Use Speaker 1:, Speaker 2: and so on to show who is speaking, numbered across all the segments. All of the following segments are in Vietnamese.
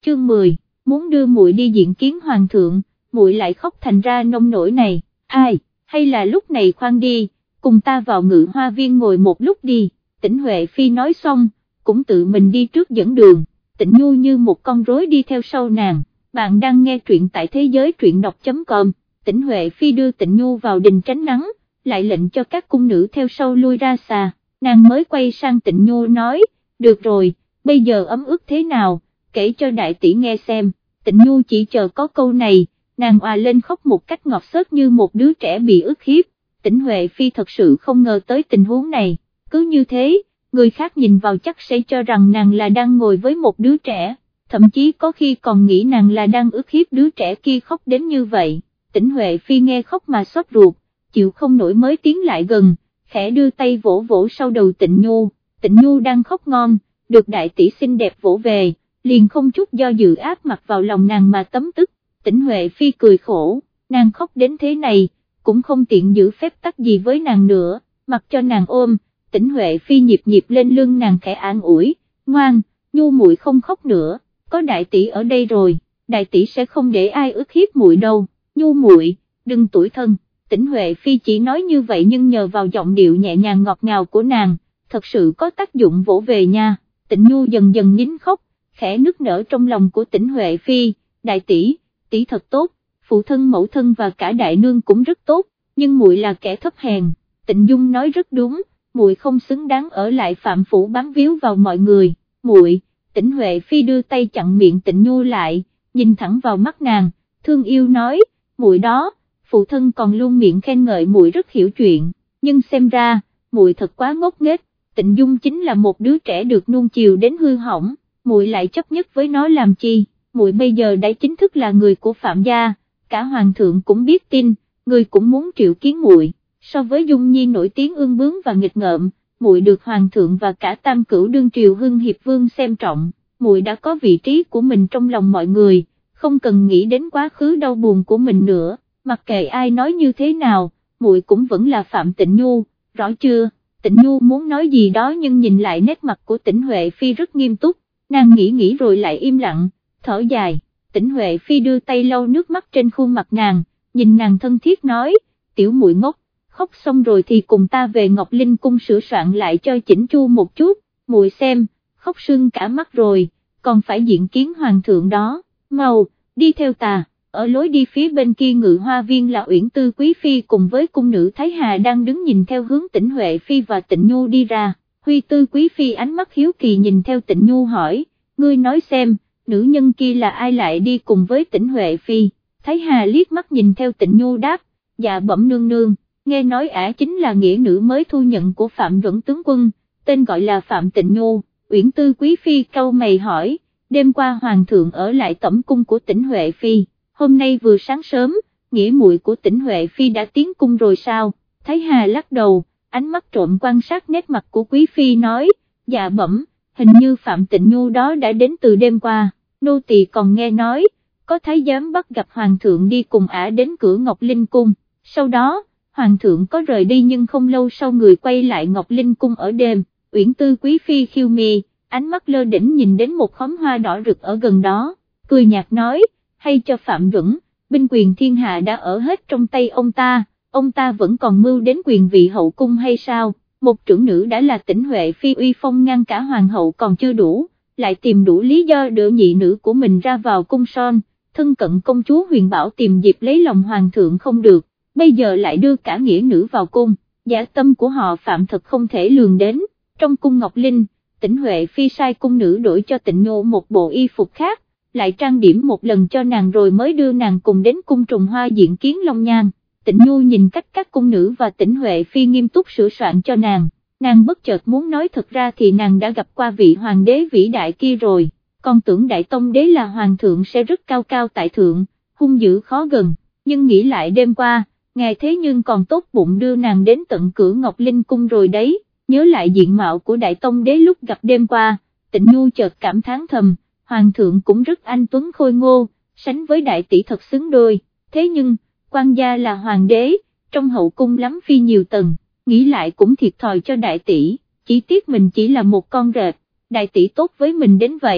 Speaker 1: chương 10, muốn đưa muội đi diện kiến hoàng thượng, muội lại khóc thành ra nông nổi này, ai, hay là lúc này khoan đi, cùng ta vào Ngự Hoa Viên ngồi một lúc đi. Tĩnh Huệ Phi nói xong, cũng tự mình đi trước dẫn đường, Tịnh Nhu như một con rối đi theo sau nàng. Bạn đang nghe truyện tại thế giới truyện đọc.com. Tĩnh Huệ Phi đưa Tịnh Nhu vào đình tránh nắng, lại lệnh cho các cung nữ theo sau lui ra xa, nàng mới quay sang Tịnh Nhu nói, được rồi, bây giờ ấm ức thế nào, kể cho đại tỷ nghe xem. Tịnh Nhu chỉ chờ có câu này, nàng òa lên khóc một cách ngọt xớt như một đứa trẻ bị ức hiếp. Tĩnh Huệ Phi thật sự không ngờ tới tình huống này, cứ như thế, người khác nhìn vào chắc sẽ cho rằng nàng là đang ngồi với một đứa trẻ, thậm chí có khi còn nghĩ nàng là đang ức hiếp đứa trẻ kia khóc đến như vậy. Tĩnh Huệ Phi nghe khóc mà xót ruột, chịu không nổi mới tiến lại gần, khẽ đưa tay vỗ vỗ sau đầu Tịnh Nhu. Tịnh Nhu đang khóc ngon, được đại tỷ xinh đẹp vỗ về, liền không chút do dự áp mặt vào lòng nàng mà tấm tức. Tĩnh Huệ Phi cười khổ, nàng khóc đến thế này, cũng không tiện giữ phép tắc gì với nàng nữa, mặc cho nàng ôm. Tĩnh Huệ Phi nhịp nhịp lên lưng nàng khẽ an ủi, ngoan, Nhu muội không khóc nữa, có đại tỷ ở đây rồi, đại tỷ sẽ không để ai ức hiếp muội đâu, Nhu muội, đừng tủi thân. Tĩnh Huệ Phi chỉ nói như vậy nhưng nhờ vào giọng điệu nhẹ nhàng ngọt ngào của nàng, thật sự có tác dụng vỗ về nha. Tịnh Nhu dần dần nín khóc, khẽ nức nở trong lòng của Tĩnh Huệ Phi, đại tỷ, tỷ thật tốt, phụ thân mẫu thân và cả đại nương cũng rất tốt, nhưng muội là kẻ thấp hèn. Tịnh Dung nói rất đúng, muội không xứng đáng ở lại Phạm phủ bám víu vào mọi người. Muội, Tĩnh Huệ Phi đưa tay chặn miệng Tịnh Nhu lại, nhìn thẳng vào mắt nàng, thương yêu nói, muội đó, phụ thân còn luôn miệng khen ngợi muội rất hiểu chuyện, nhưng xem ra, muội thật quá ngốc nghếch. Tịnh Dung chính là một đứa trẻ được nuông chiều đến hư hỏng, muội lại chấp nhất với nó làm chi? Muội bây giờ đã chính thức là người của Phạm gia, cả hoàng thượng cũng biết tin, người cũng muốn triệu kiến muội. So với Dung Nhi nổi tiếng ương bướng và nghịch ngợm, muội được hoàng thượng và cả tam cửu đương triều hưng hiệp vương xem trọng, muội đã có vị trí của mình trong lòng mọi người, không cần nghĩ đến quá khứ đau buồn của mình nữa, mặc kệ ai nói như thế nào, muội cũng vẫn là Phạm Tịnh Nhu, rõ chưa? Tịnh Nhu muốn nói gì đó nhưng nhìn lại nét mặt của Tĩnh Huệ Phi rất nghiêm túc, nàng nghĩ rồi lại im lặng, thở dài. Tĩnh Huệ Phi đưa tay lau nước mắt trên khuôn mặt nàng, nhìn nàng thân thiết nói, tiểu muội ngốc, khóc xong rồi thì cùng ta về Ngọc Linh cung sửa soạn lại cho chỉnh chu một chút, muội xem, khóc sưng cả mắt rồi, còn phải diện kiến hoàng thượng đó, mau, đi theo ta. Ở lối đi phía bên kia Ngự Hoa Viên là Uyển Tư Quý Phi cùng với cung nữ Thái Hà đang đứng nhìn theo hướng Tĩnh Huệ Phi và Tịnh Nhu đi ra. Huy Tư Quý Phi ánh mắt hiếu kỳ nhìn theo Tịnh Nhu hỏi, ngươi nói xem, nữ nhân kia là ai lại đi cùng với Tĩnh Huệ Phi? Thái Hà liếc mắt nhìn theo Tịnh Nhu đáp, dạ bẩm nương nương, nghe nói ả chính là nghĩa nữ mới thu nhận của Phạm Duẩn tướng quân, tên gọi là Phạm Tịnh Nhu. Uyển Tư Quý Phi cau mày hỏi, đêm qua hoàng thượng ở lại tẩm cung của Tĩnh Huệ Phi, hôm nay vừa sáng sớm, nghĩa muội của Tĩnh Huệ Phi đã tiến cung rồi sao? Thái Hà lắc đầu, ánh mắt trộm quan sát nét mặt của Quý Phi nói, dạ bẩm, hình như Phạm Tịnh Nhu đó đã đến từ đêm qua, nô tỳ còn nghe nói, có thái giám bắt gặp hoàng thượng đi cùng ả đến cửa Ngọc Linh cung, sau đó, hoàng thượng có rời đi nhưng không lâu sau người quay lại Ngọc Linh cung ở đêm. Uyển Tư Quý Phi khiêu mi, ánh mắt lơ đễnh nhìn đến một khóm hoa đỏ rực ở gần đó, cười nhạt nói, hay cho Phạm Duẩn, binh quyền thiên hạ đã ở hết trong tay ông ta vẫn còn mưu đến quyền vị hậu cung hay sao? Một trưởng nữ đã là Tĩnh Huệ Phi uy phong ngăn cả hoàng hậu còn chưa đủ, lại tìm đủ lý do đưa nhị nữ của mình ra vào cung son, thân cận công chúa Huyền Bảo tìm dịp lấy lòng hoàng thượng không được, bây giờ lại đưa cả nghĩa nữ vào cung, dã tâm của họ Phạm thật không thể lường đến. Trong cung Ngọc Linh, Tĩnh Huệ Phi sai cung nữ đổi cho Tịnh Nhu một bộ y phục khác, lại trang điểm một lần cho nàng rồi mới đưa nàng cùng đến cung Trùng Hoa diện kiến Long Nhan. Tịnh Nhu nhìn cách các cung nữ và Tĩnh Huệ Phi nghiêm túc sửa soạn cho nàng bất chợt muốn nói thật ra thì nàng đã gặp qua vị hoàng đế vĩ đại kia rồi, còn tưởng Đại Tông đế là hoàng thượng sẽ rất cao cao tại thượng, hung dữ khó gần, nhưng nghĩ lại đêm qua, ngài thế nhưng còn tốt bụng đưa nàng đến tận cửa Ngọc Linh cung rồi đấy. Nhớ lại diện mạo của Đại Tông đế lúc gặp đêm qua, Tịnh Nhu chợt cảm thán thầm, hoàng thượng cũng rất anh tuấn khôi ngô, sánh với đại tỷ thật xứng đôi, thế nhưng, quan gia là hoàng đế, trong hậu cung lắm phi nhiều tầng, nghĩ lại cũng thiệt thòi cho đại tỷ, chỉ tiếc mình chỉ là một con rệp, đại tỷ tốt với mình đến vậy,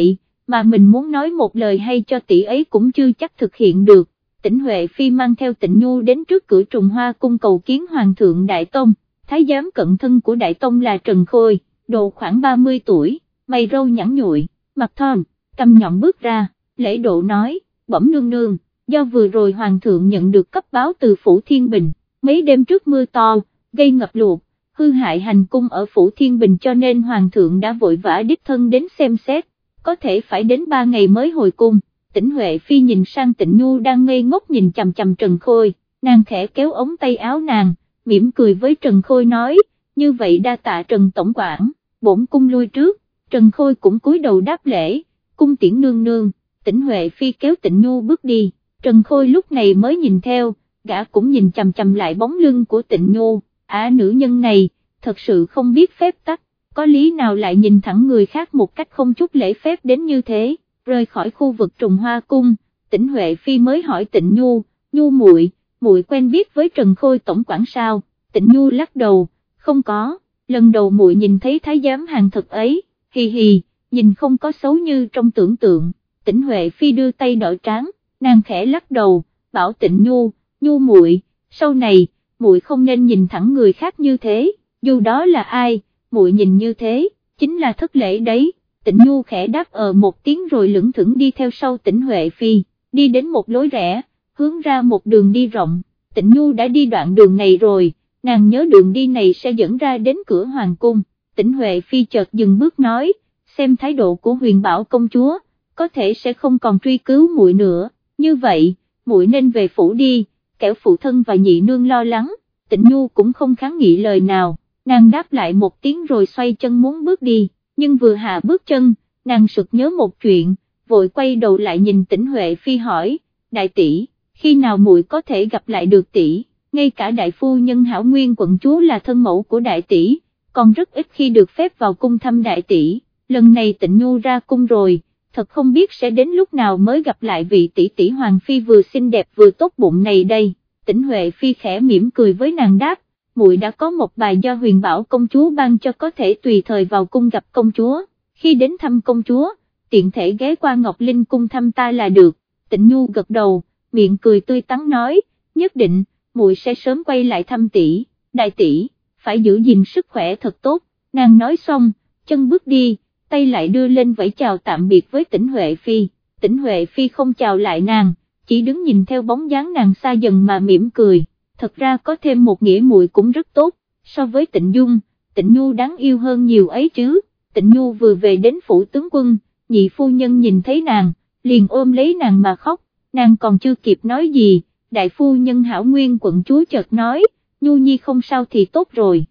Speaker 1: mà mình muốn nói một lời hay cho tỷ ấy cũng chưa chắc thực hiện được. Tĩnh Huệ Phi mang theo Tịnh Nhu đến trước cửa Trùng Hoa cung cầu kiến Hoàng thượng Đại Tông. Thái giám cận thân của Đại Tông là Trần Khôi, độ khoảng 30 tuổi, mày râu nhẵn nhụi, mặt thon, cằm nhọn bước ra, lễ độ nói, bẩm nương nương, do vừa rồi Hoàng thượng nhận được cấp báo từ Phủ Thiên Bình, mấy đêm trước mưa to, gây ngập lụt, hư hại hành cung ở Phủ Thiên Bình cho nên Hoàng thượng đã vội vã đích thân đến xem xét, có thể phải đến 3 ngày mới hồi cung. Tĩnh Huệ Phi nhìn sang Tịnh Nhu đang ngây ngốc nhìn chằm chằm Trần Khôi, nàng khẽ kéo ống tay áo nàng, mỉm cười với Trần Khôi nói, như vậy đa tạ Trần Tổng quản, bổn cung lui trước. Trần Khôi cũng cúi đầu đáp lễ, cung tiễn nương nương. Tĩnh Huệ Phi kéo Tịnh Nhu bước đi, Trần Khôi lúc này mới nhìn theo, gã cũng nhìn chằm chằm lại bóng lưng của Tịnh Nhu, nữ nhân này, thật sự không biết phép tắc, có lý nào lại nhìn thẳng người khác một cách không chút lễ phép đến như thế. Rời khỏi khu vực Trùng Hoa cung, Tĩnh Huệ Phi mới hỏi Tịnh Nhu, Nhu muội, muội quen biết với Trần Khôi tổng quản sao? Tịnh Nhu lắc đầu, không có, lần đầu muội nhìn thấy thái giám hàng thật ấy, hì hì, nhìn không có xấu như trong tưởng tượng. Tĩnh Huệ Phi đưa tay đỡ trán, nàng khẽ lắc đầu, bảo Tịnh Nhu, Nhu muội, sau này, muội không nên nhìn thẳng người khác như thế, dù đó là ai, muội nhìn như thế, chính là thất lễ đấy. Tịnh Nhu khẽ đáp một tiếng rồi lững thững đi theo sau Tĩnh Huệ Phi, đi đến một lối rẽ, hướng ra một đường đi rộng. Tịnh Nhu đã đi đoạn đường này rồi, nàng nhớ đường đi này sẽ dẫn ra đến cửa hoàng cung. Tĩnh Huệ Phi chợt dừng bước nói, xem thái độ của Huyền Bảo công chúa, có thể sẽ không còn truy cứu muội nữa, như vậy, muội nên về phủ đi, kẻo phụ thân và nhị nương lo lắng. Tịnh Nhu cũng không kháng nghị lời nào, nàng đáp lại một tiếng rồi xoay chân muốn bước đi. Nhưng vừa hạ bước chân, nàng sực nhớ một chuyện, vội quay đầu lại nhìn Tĩnh Huệ Phi hỏi, đại tỷ, khi nào muội có thể gặp lại được tỷ? Ngay cả đại phu nhân Hảo Nguyên quận chúa là thân mẫu của đại tỷ, còn rất ít khi được phép vào cung thăm đại tỷ, lần này Tịnh Nhu ra cung rồi, thật không biết sẽ đến lúc nào mới gặp lại vị tỷ tỷ hoàng phi vừa xinh đẹp vừa tốt bụng này đây. Tĩnh Huệ Phi khẽ mỉm cười với nàng đáp, muội đã có một bài do Huyền Bảo công chúa ban cho có thể tùy thời vào cung gặp công chúa, khi đến thăm công chúa, tiện thể ghé qua Ngọc Linh cung thăm ta là được. Tịnh Nhu gật đầu, miệng cười tươi tắn nói, nhất định, muội sẽ sớm quay lại thăm tỷ, đại tỷ, phải giữ gìn sức khỏe thật tốt. Nàng nói xong, chân bước đi, tay lại đưa lên vẫy chào tạm biệt với Tĩnh Huệ Phi. Tĩnh Huệ Phi không chào lại nàng, chỉ đứng nhìn theo bóng dáng nàng xa dần mà mỉm cười. Thật ra có thêm một nghĩa muội cũng rất tốt, so với Tịnh Dung, Tịnh Nhu đáng yêu hơn nhiều ấy chứ. Tịnh Nhu vừa về đến phủ tướng quân, nhị phu nhân nhìn thấy nàng, liền ôm lấy nàng mà khóc, nàng còn chưa kịp nói gì, đại phu nhân Hảo Nguyên quận chúa chợt nói, Nhu nhi không sao thì tốt rồi,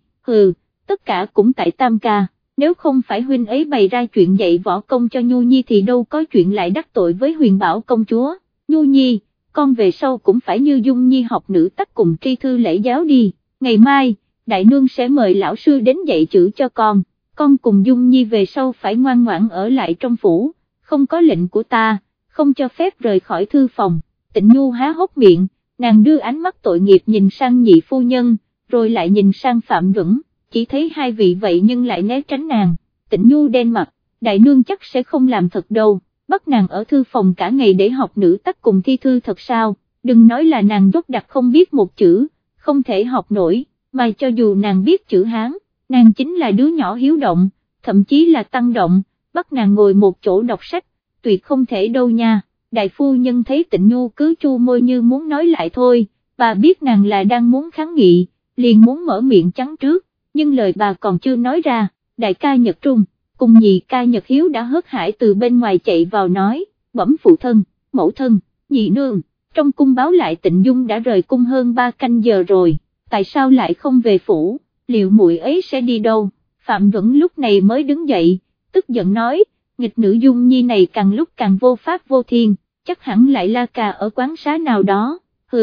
Speaker 1: tất cả cũng tại Tam ca, nếu không phải huynh ấy bày ra chuyện dạy võ công cho Nhu nhi thì đâu có chuyện lại đắc tội với Huyền Bảo công chúa. Nhu nhi, con về sau cũng phải như Dung nhi học nữ tắc cùng tri thư lễ giáo đi, ngày mai, đại nương sẽ mời lão sư đến dạy chữ cho con cùng Dung nhi về sau phải ngoan ngoãn ở lại trong phủ, không có lệnh của ta, không cho phép rời khỏi thư phòng. Tịnh Nhu há hốc miệng, nàng đưa ánh mắt tội nghiệp nhìn sang nhị phu nhân, rồi lại nhìn sang Phạm Duẩn, chỉ thấy hai vị vậy nhưng lại né tránh nàng. Tịnh Nhu đen mặt, đại nương chắc sẽ không làm thật đâu, bắt nàng ở thư phòng cả ngày để học nữ tắc cùng thi thư thật sao, đừng nói là nàng dốt đặc không biết một chữ, không thể học nổi, mà cho dù nàng biết chữ Hán, nàng chính là đứa nhỏ hiếu động, thậm chí là tăng động, bắt nàng ngồi một chỗ đọc sách, tuyệt không thể đâu nha. Đại phu nhân thấy Tịnh Nhu cứ chu môi như muốn nói lại thôi, bà biết nàng là đang muốn kháng nghị, liền muốn mở miệng trắng trước, nhưng lời bà còn chưa nói ra, đại ca Nhật Trung, cùng nhị ca Nhật Hiếu đã hớt hải từ bên ngoài chạy vào nói, bẩm phụ thân, mẫu thân, nhị nương, trong cung báo lại Tịnh Dung đã rời cung hơn 3 canh giờ rồi, tại sao lại không về phủ, liệu muội ấy sẽ đi đâu? Phạm Duẩn lúc này mới đứng dậy, tức giận nói, nghịch nữ Dung nhi này càng lúc càng vô pháp vô thiên, chắc hẳn lại la cà ở quán xá nào đó,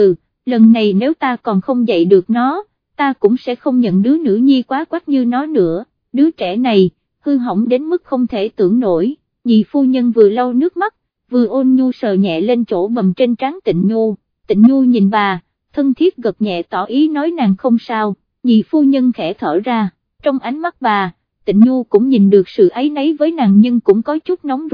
Speaker 1: lần này nếu ta còn không dạy được nó, ta cũng sẽ không nhận đứa nữ nhi quá quắc như nó nữa, đứa trẻ này, hư hỏng đến mức không thể tưởng nổi. Nhị phu nhân vừa lau nước mắt, vừa ôn nhu sờ nhẹ lên chỗ bầm trên trán Tịnh Nhu. Tịnh Nhu nhìn bà, thân thiết gật nhẹ tỏ ý nói nàng không sao. Nhị phu nhân khẽ thở ra, trong ánh mắt bà, Tịnh Nhu cũng nhìn được sự áy náy với nàng nhưng cũng có chút nóng ruột,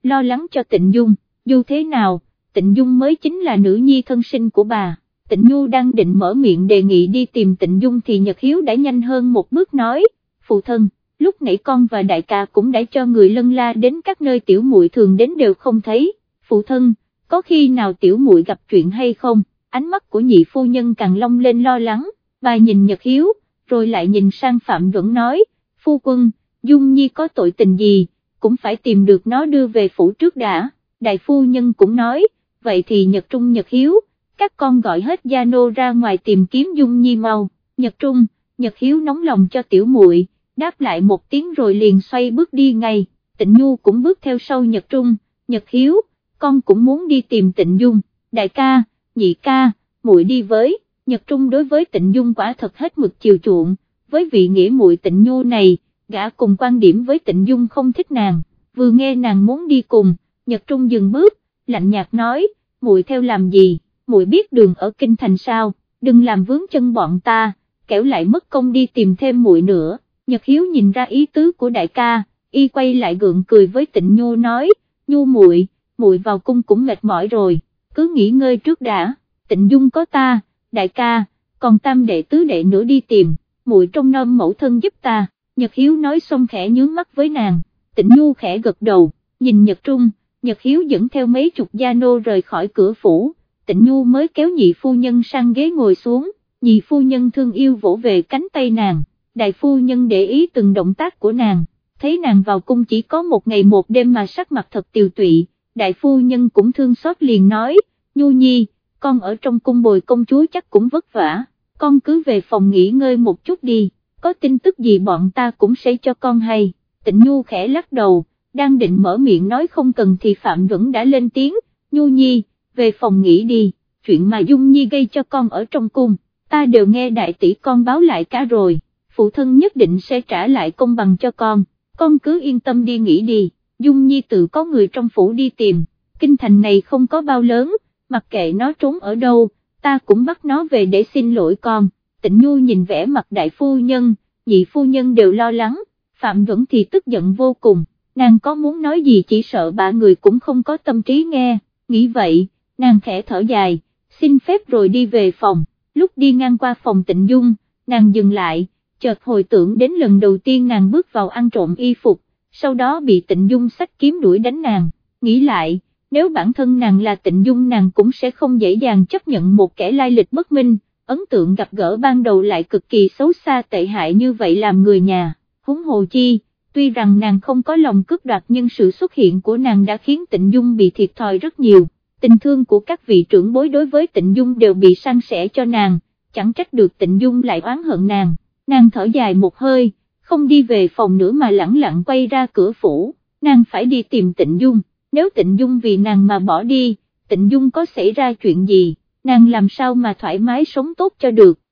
Speaker 1: lo lắng cho Tịnh Dung, dù thế nào, Tịnh Dung mới chính là nữ nhi thân sinh của bà. Tịnh Nhu đang định mở miệng đề nghị đi tìm Tịnh Dung thì Nhật Hiếu đã nhanh hơn một bước nói, phụ thân, lúc nãy con và đại ca cũng đã cho người lân la đến các nơi tiểu muội thường đến đều không thấy, phụ thân, có khi nào tiểu muội gặp chuyện hay không? Ánh mắt của nhị phu nhân càng long lên lo lắng, bà nhìn Nhật Hiếu, rồi lại nhìn sang Phạm Duẩn nói, phu quân, Dung Nhi có tội tình gì, cũng phải tìm được nó đưa về phủ trước đã. Đại phu nhân cũng nói, vậy thì Nhật Trung Nhật Hiếu, các con gọi hết gia nô ra ngoài tìm kiếm Dung Nhi mau. Nhật Trung, Nhật Hiếu nóng lòng cho tiểu muội, đáp lại một tiếng rồi liền xoay bước đi ngay. Tịnh Nhu cũng bước theo sau Nhật Trung, Nhật Hiếu, con cũng muốn đi tìm Tịnh Dung. Đại ca, nhị ca, muội đi với. Nhật Trung đối với Tịnh Dung quả thật hết mực chiều chuộng, với vị nghĩa muội Tịnh Nhu này, gã cùng quan điểm với Tịnh Dung không thích nàng, vừa nghe nàng muốn đi cùng, Nhật Trung dừng bước, lạnh nhạt nói, muội theo làm gì, muội biết đường ở kinh thành sao, đừng làm vướng chân bọn ta, kẻo lại mất công đi tìm thêm muội nữa. Nhật Hiếu nhìn ra ý tứ của đại ca, y quay lại gượng cười với Tịnh Nhu nói, Nhu muội, muội vào cung cũng mệt mỏi rồi, cứ nghỉ ngơi trước đã, Tịnh Dung có ta, đại ca, còn tam đệ tứ đệ nữa đi tìm, muội trông nom mẫu thân giúp ta. Nhật Hiếu nói xong khẽ nhướng mắt với nàng, Tịnh Nhu khẽ gật đầu, nhìn Nhật Trung, Nhật Hiếu dẫn theo mấy chục gia nô rời khỏi cửa phủ, Tịnh Nhu mới kéo nhị phu nhân sang ghế ngồi xuống, nhị phu nhân thương yêu vỗ về cánh tay nàng, đại phu nhân để ý từng động tác của nàng, thấy nàng vào cung chỉ có một ngày một đêm mà sắc mặt thật tiều tụy, đại phu nhân cũng thương xót liền nói, Nhu Nhi, con ở trong cung bồi công chúa chắc cũng vất vả, con cứ về phòng nghỉ ngơi một chút đi, có tin tức gì bọn ta cũng sẽ cho con hay. Tịnh Nhu khẽ lắc đầu, đang định mở miệng nói không cần thì Phạm Duẩn đã lên tiếng, Nhu Nhi, về phòng nghỉ đi, chuyện mà Dung Nhi gây cho con ở trong cung, ta đều nghe đại tỷ con báo lại cả rồi, phụ thân nhất định sẽ trả lại công bằng cho con cứ yên tâm đi nghỉ đi, Dung Nhi tự có người trong phủ đi tìm, kinh thành này không có bao lớn, mặc kệ nó trốn ở đâu, ta cũng bắt nó về để xin lỗi con. Tịnh Nhu nhìn vẻ mặt đại phu nhân, nhị phu nhân đều lo lắng, Phạm Duẩn thì tức giận vô cùng, nàng có muốn nói gì chỉ sợ ba người cũng không có tâm trí nghe, nghĩ vậy, nàng khẽ thở dài, xin phép rồi đi về phòng, lúc đi ngang qua phòng Tịnh Dung, nàng dừng lại, chợt hồi tưởng đến lần đầu tiên nàng bước vào ăn trộm y phục, sau đó bị Tịnh Dung xách kiếm đuổi đánh nàng, nghĩ lại, nếu bản thân nàng là Tịnh Dung nàng cũng sẽ không dễ dàng chấp nhận một kẻ lai lịch bất minh, ấn tượng gặp gỡ ban đầu lại cực kỳ xấu xa tệ hại như vậy làm người nhà, huống hồ chi, tuy rằng nàng không có lòng cướp đoạt nhưng sự xuất hiện của nàng đã khiến Tịnh Dung bị thiệt thòi rất nhiều, tình thương của các vị trưởng bối đối với Tịnh Dung đều bị san sẻ cho nàng, chẳng trách được Tịnh Dung lại oán hận nàng thở dài một hơi, không đi về phòng nữa mà lẳng lặng quay ra cửa phủ, nàng phải đi tìm Tịnh Dung, nếu Tịnh Dung vì nàng mà bỏ đi, Tịnh Dung có xảy ra chuyện gì, nàng làm sao mà thoải mái sống tốt cho được.